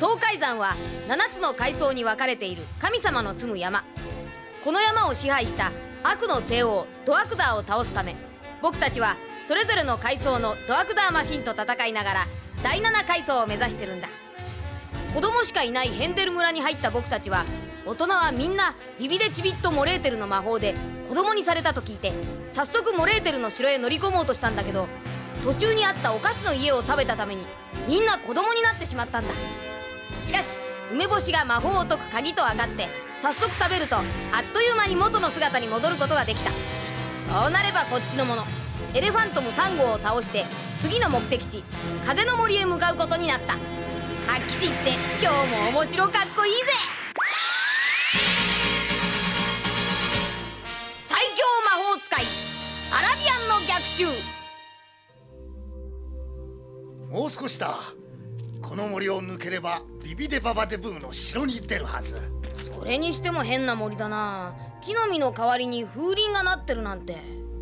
総海山は7つの階層に分かれている神様の住む山。この山を支配した悪の帝王ドアクダーを倒すため、僕たちはそれぞれの階層のドアクダーマシンと戦いながら第7階層を目指してるんだ。子供しかいないヘンデル村に入った僕たちは、大人はみんなビビデチビット・モレーテルの魔法で子供にされたと聞いて、早速モレーテルの城へ乗り込もうとしたんだけど、途中にあったお菓子の家を食べたためにみんな子供になってしまったんだ。しかし梅干しが魔法を解く鍵と分かって、早速食べるとあっという間に元の姿に戻ることができた。そうなればこっちのもの。エレファントム3号を倒して次の目的地風の森へ向かうことになった。発揮士って今日も面白かっこいいぜ。最強魔法使いアラビアンの逆襲。 もう少しだ。この森を抜ければビビデババデブーの城に出るはず。 それにしても変な森だな。木の実の代わりに風鈴がなってるなんて。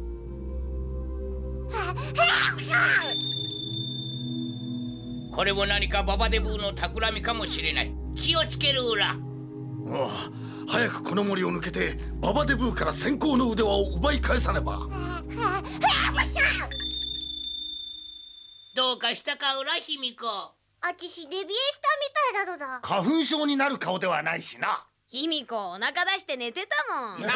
これも何かババデブーの企みかもしれない。気をつけるウラ。 早くこの森を抜けてババデブーから先行の腕輪を奪い返さねば。 どうかしたかウラヒミコ。 あちしデビエしたみたいなのだ。 花粉症になる顔ではないしな。 卑弥呼お腹出して寝てたもん。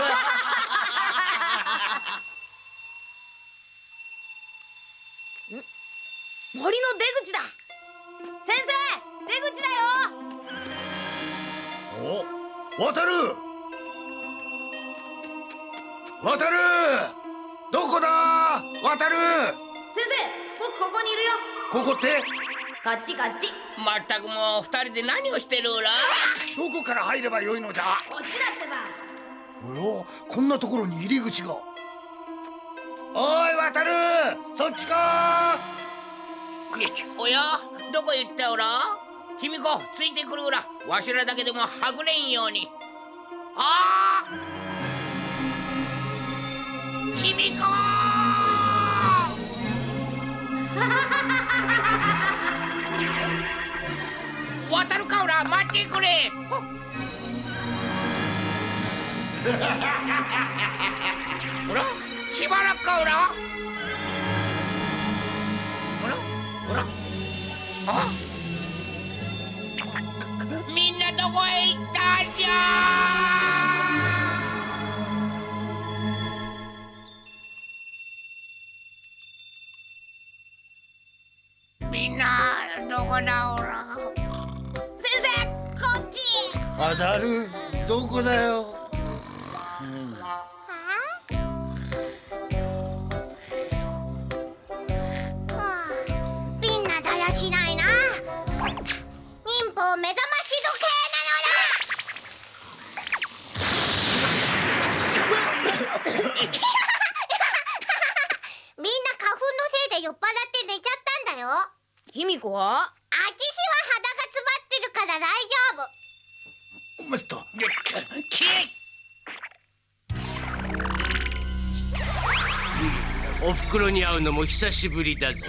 森の出口だ。先生、出口だよ。 渡るどこだ渡る。 先生、僕ここにいるよ。 ここって？ こっちこっち。 まったくもう二人で何をしてるウラ。 どこから入ればよいのじゃ。 こっちだってば。 おや、こんなところに入り口が。おい渡る、そっちか。 おや、どこ行ったウラ。卑弥呼ついてくるウラ。わしらだけでもはぐれんように。ああ、卑弥呼渡るかウラ、待ってくれ。ほら、しばらくかウラ。ほらあ、みんなどこへ行ったんじゃ。みんなどこだオラ。 先生、こっち。 渡る、どこだよ。 みんなだらしないな。忍法目覚まし時計なのだ。みんな花粉のせいで酔っ払って寝ちゃったんだよ。 卑弥呼は？ あちしは肌が詰まってるから大丈夫。 まった。 おふくろに会うのも久しぶりだぜ。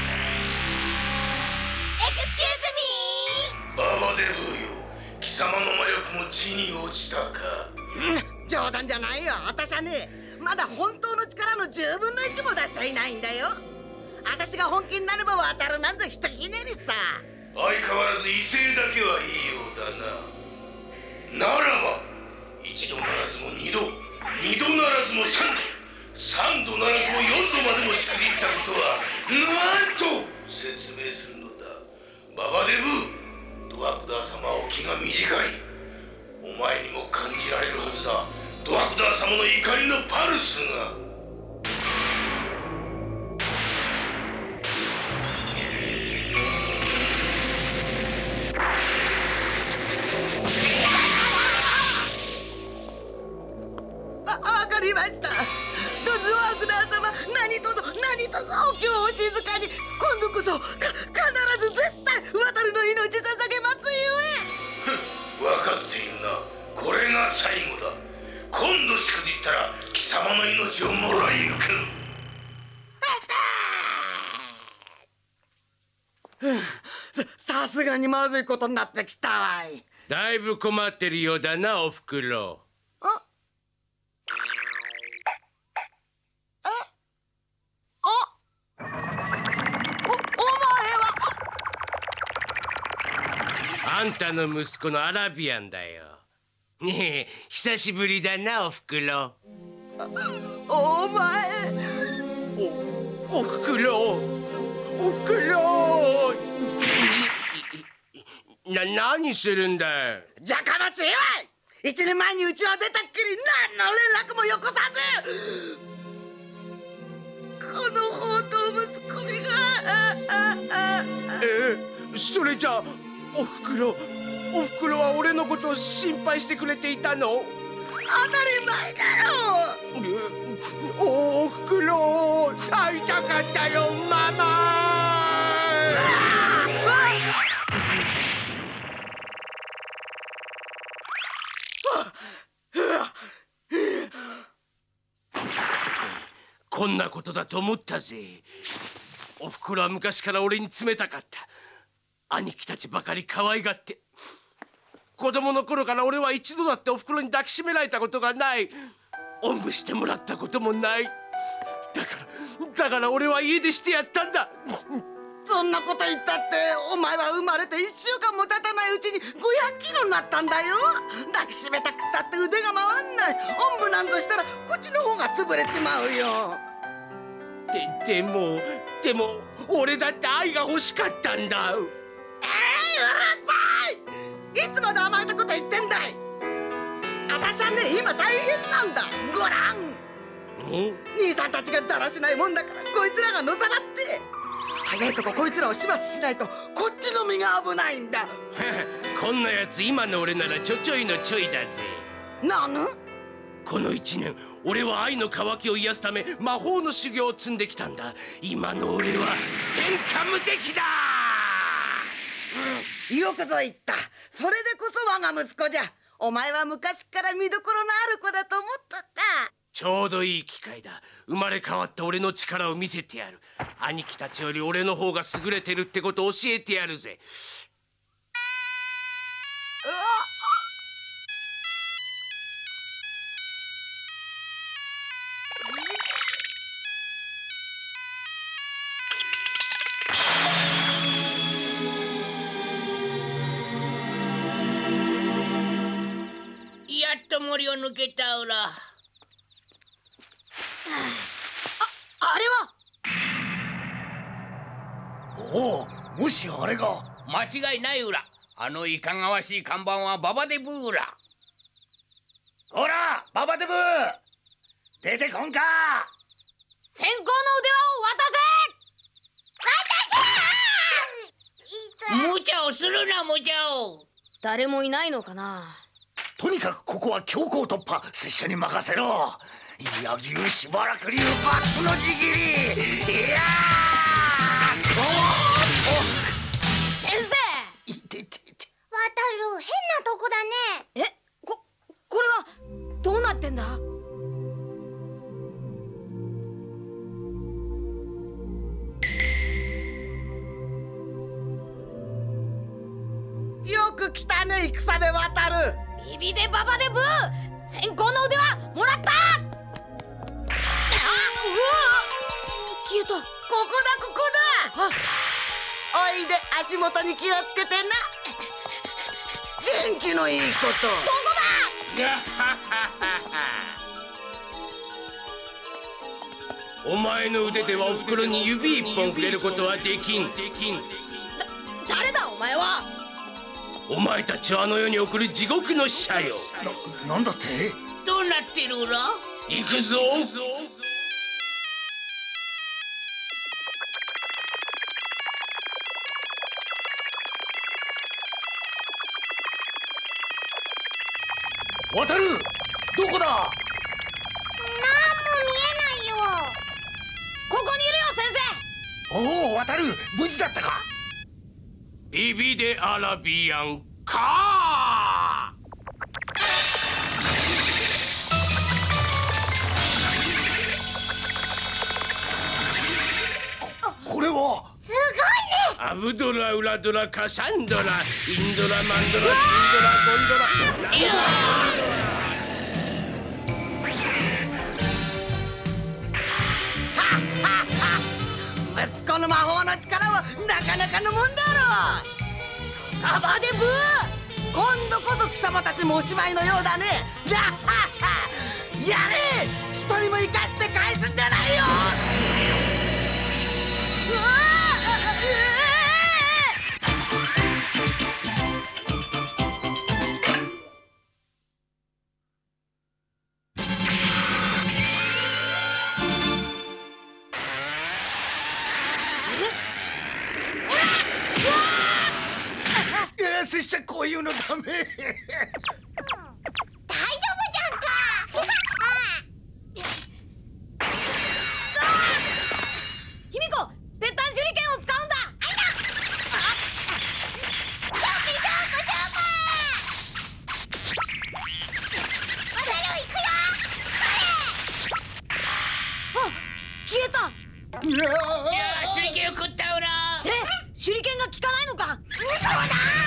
ババデブーよ、貴様の魔力も地に落ちたか。 冗談じゃないよ。私はね、まだ本当の力の10分の1も出しちゃいないんだよ。私が本気になれば渡るなんぞひとひねりさ。 相変わらず威勢だけはいいようだな。ならば一度ならずも二度、二度ならずも三度、三度ならずも四度までもしくじったことはなんと説明するのだ。ババデブー、ドアクダー様はお気が短い。お前にも感じられるはずだ。ドアクダー様の怒りのパルスが。 わかりました。ドアクダー様、何とぞ今日お静かに。今度こそ必ず絶対渡るの命捧げますゆえ。 分かっているな。これが最後だ。今度しくじったら貴様の命をもらい受ける。 さすがにまずいことになってきたわい。 だいぶ困ってるようだな、おふくろ。あんたの息子のアラビアンだよ。ねえ、久しぶりだな、おふくろ。 お前。 おふくろ。おふくろ。何するんだ。 じゃかましいわい。1年前にうちを出たっきり何の連絡もよこさず、この放蕩息子めが。 それじゃあおふくろは俺のことを心配してくれていたの？ 当たり前だろ。 おふくろ、会いたかったよ、ママ。こんなことだと思ったぜ。おふくろは昔から俺に冷たかった。兄貴たちばかり可愛がって。子供の頃から俺は一度だっておふくろに抱きしめられたことがない。おんぶしてもらったこともない。だから俺は家出してやったんだ。 そんなこと言ったってお前は生まれて1週間も経たないうちに500キロになったんだよ。抱きしめたくったって腕が回んない。おんぶなんぞしたら口の方が潰れちまうよ。 でも俺だって愛が欲しかったんだ。 うるさい。いつまで甘えたこと言ってんだい。私はね、今大変なんだ。ごらん。兄さんたちがだらしないもんだから、こいつらがのさばって早いとここいつらを始末しないとこっちの身が危ないんだ。 こんなやつ今の俺ならちょいのちょいだぜ。 なぬ？ この1年俺は愛の渇きを癒すため魔法の修行を積んできたんだ。今の俺は天下無敵だ。 よくぞ言った。それでこそ我が息子じゃ。お前は昔から見どころのある子だと思っとった。 ちょうどいい機会だ。生まれ変わった俺の力を見せてやる。兄貴たちより俺の方が優れてるってことを教えてやるぜ。 やっと森を抜けたおら。 あれは。 おお、もしあれが。 間違いないウラ。あのいかがわしい看板はババデブーウラ。 こらババデブー、出てこんか。 先行の腕を渡せ。 無茶をするな、無茶を。 誰もいないのかな。 とにかくここは強行突破。拙者に任せろ。柳生しばらく流バックのじぎり。いや先生。 いててて。 渡る変なとこだね。 これはどうなってんだ。 よく来たね、戦で渡る。 ビビデババデブー、先行の腕はもらった。消えた。 ここだ。おいで、足元に気をつけてな。元気のいいこと。 どこお前の腕ではおふくろに指一本触れることはできん。 誰だお前は。 お前たちをあの世に送る地獄の使者よ。 なんだって。 どうなってるウラ。 行くぞ。 渡る、どこだ。 なんも見えないよ。 ここにいるよ先おお、渡る、無事だったか。 ビビデアラビアンカこれは。 すごいね。 アブドラ、ウラドラ、カサンドラ、インドラ、マンドラ、チンドラ、ゴンドラ、ナンドラ、 息子の魔法の力はなかなかのもんだろう。ババデブー、今度こそ貴様たちもおしまいのようだね。ラッハッハ、やれ、一人も生かして返すんじゃないよ。 拙者こういうのダメ。 大丈夫じゃんか。 卑弥呼、ぺったん手裏剣を使うんだ。 勝負渡る行くよ。 消えた。 いや手裏剣を食ったオラ。 手裏剣が効かないのか。 嘘だ。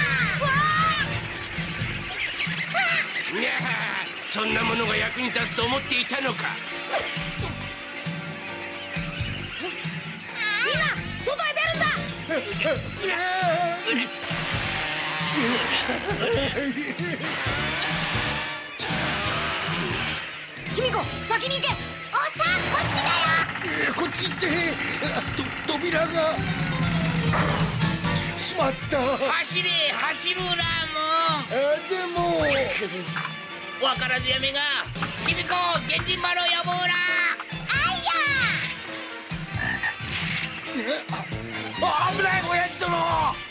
いや、そんなものが役に立つと思っていたのか。 みんな外へ出るんだ。卑弥呼、先に行け。 おっさん、こっちだよ。 こっちって扉がしまった。 走れ、走るラーでもム。わからずやめが。卑弥呼、源人丸を呼ぶら。 危ない、親父殿。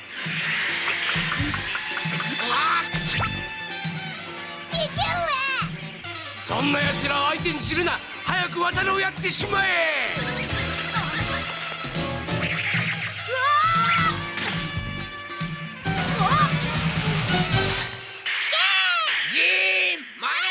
父上。 そんな奴らを相手にするな。早く渡るをやってしまえ。 ジーン、マラ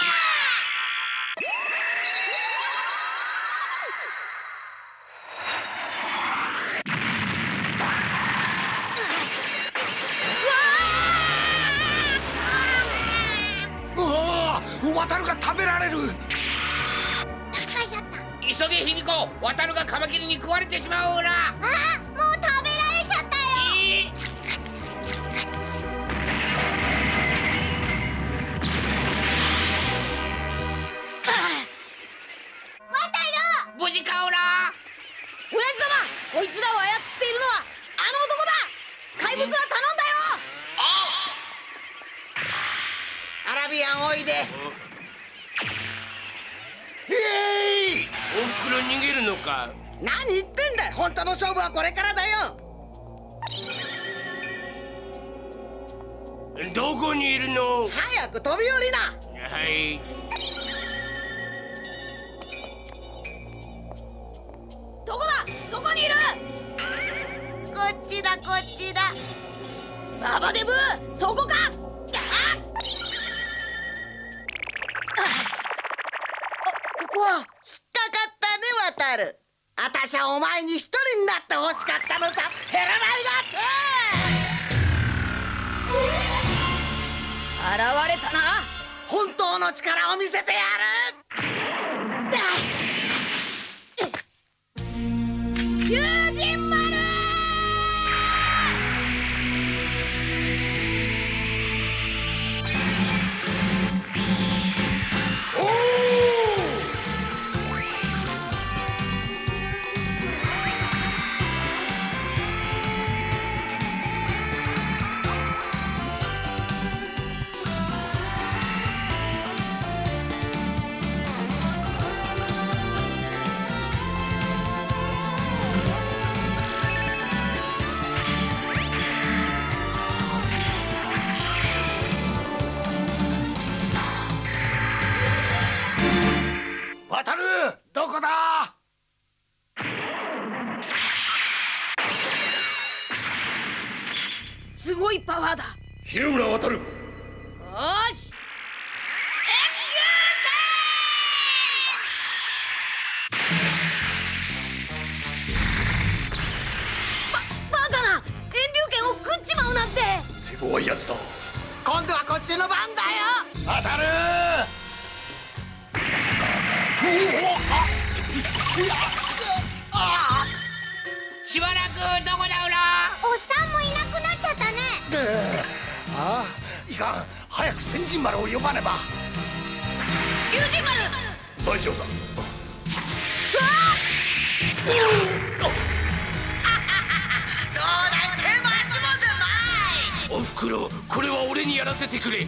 渡るが食べられる。 急げ、卑弥呼、渡るがカマキリに食われてしまうら。 もう食べられちゃったよ。 無事かオラ。 親父様、こいつらを操っているのはあの男だ。怪物は頼んだよ。 アラビアンおいで。 おふくろ逃げるのか。 何言ってんだよ。本当の勝負はこれからだよ。 どこにいるの。 早く飛び降りな。 はい。 どこだ、どこにいる。 こっちだ、こっちだ。 ババデブー、そこか。 ここは引っかかったね、渡る。あたしゃお前に一人になって欲しかったのさ。減らないがって現れたな。 本当の力を見せてやる。 友人丸。 渡る、どこだ。 すごいパワーだ。 広村渡る。 よし。バカな。 怖いやつだ。 今度はこっちの番だよ。 当たる。 しばらくどこだオラ。 おっさんもいなくなっちゃったね。 ああ、いかん。早く千人丸を呼ばねば。 龍神丸。 大丈夫だ。 おふくろ、これは俺にやらせてくれ。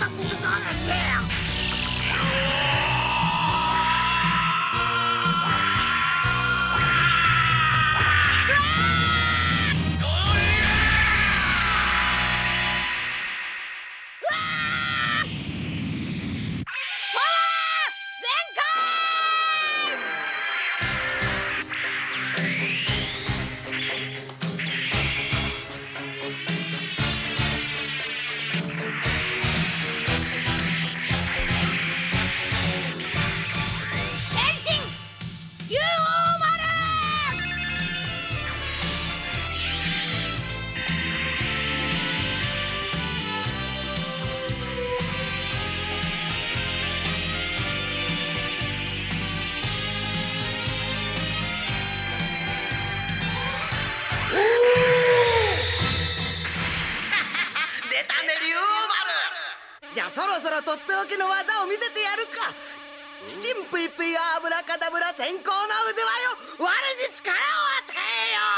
じゃあそろそろとっておきの技を見せてやるか。チチンプイプイアブラカダブラ先行の腕輪よ、我に力を与えよ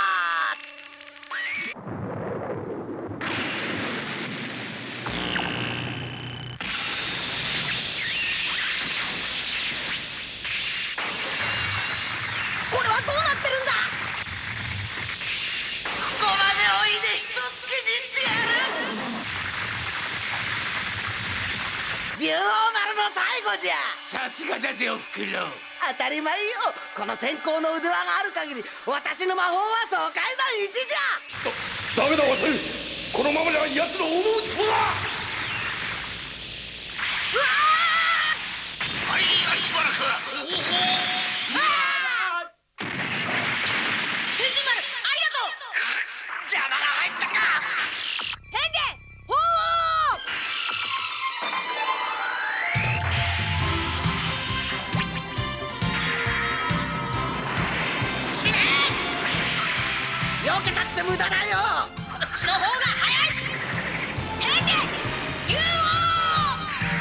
これはどうなってるんだ。 ここまでおいで一つけにしてやる。竜王丸の最後じゃ。 さすがだぜおふくろ。 当たり前よ。この先行の腕輪がある限り私の魔法は爽快山一じゃ。 ダメだワタル。このままじゃ奴の思うつぼだ。はいや、しばらく。 千人丸、ありがとう。 邪魔が入ったか。 変化鳳凰。 避けたって無駄だよ。 こっちの方が早い。変化竜王。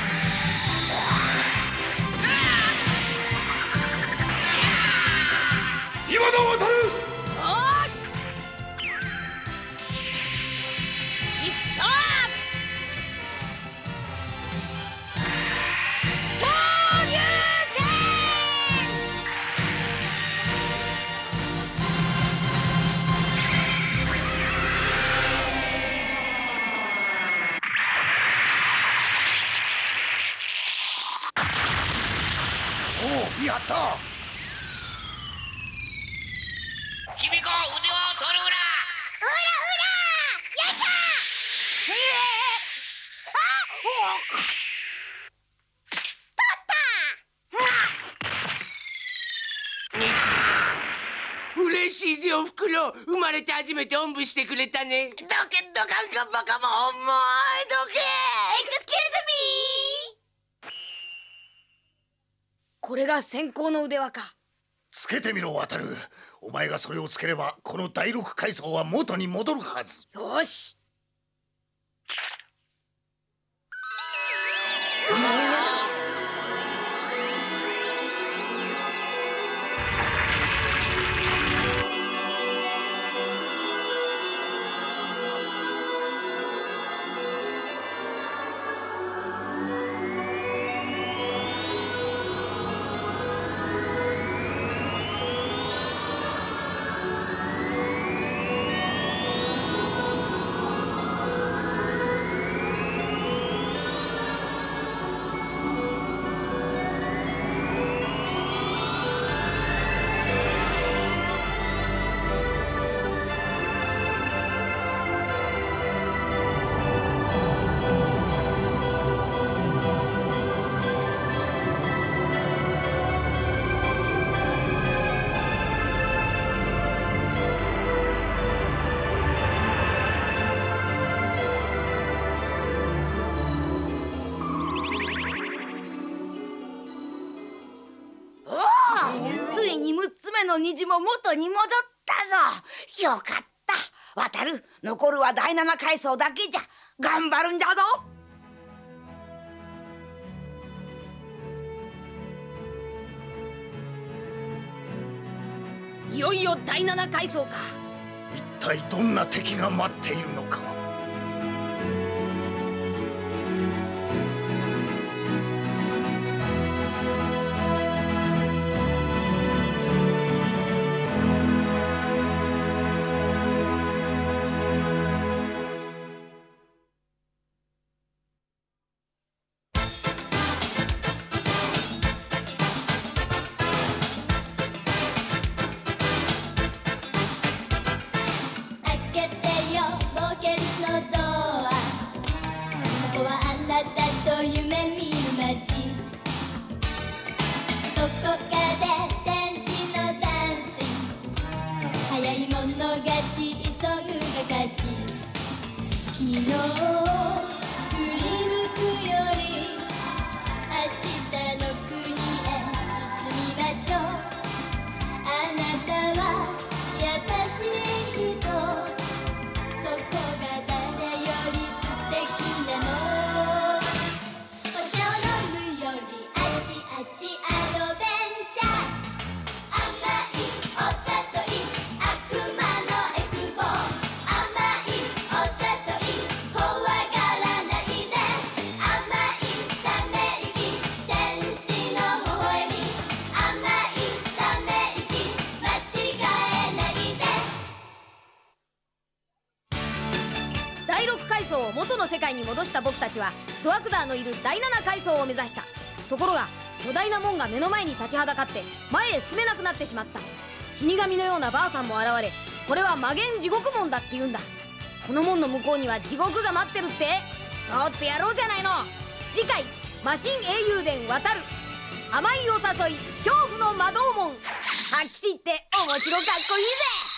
今だワタル。 よし。一冊。放流剣。 おお、やった。 卑弥呼、腕輪を取るウラ。 よいしょ。 嬉しいぜおふくろ。生まれて初めておんぶしてくれたね。 どけどかんかバカも重い。どけ。 エクスキューズミー。これが先行の腕輪か。 つけてみろワタル。お前がそれをつければこの第六階層は元に戻るはず。 よし。 虹も元に戻ったぞ。よかった。渡る。残るは第7階層だけじゃ。頑張るんじゃぞ。 いよいよ第7階層か。 一体どんな敵が待っているのか。 元の世界に戻した僕たちはドアクダーのいる第7階層を目指した。ところが巨大な門が目の前に立ちはだかって前へ進めなくなってしまった。死神のようなばあさんも現れ、これは魔元地獄門だって言うんだ。この門の向こうには地獄が待ってるって。通ってやろうじゃないの。次回マシン英雄伝渡る。甘いお誘い恐怖の魔導門。発揮して面白かっこいいぜ。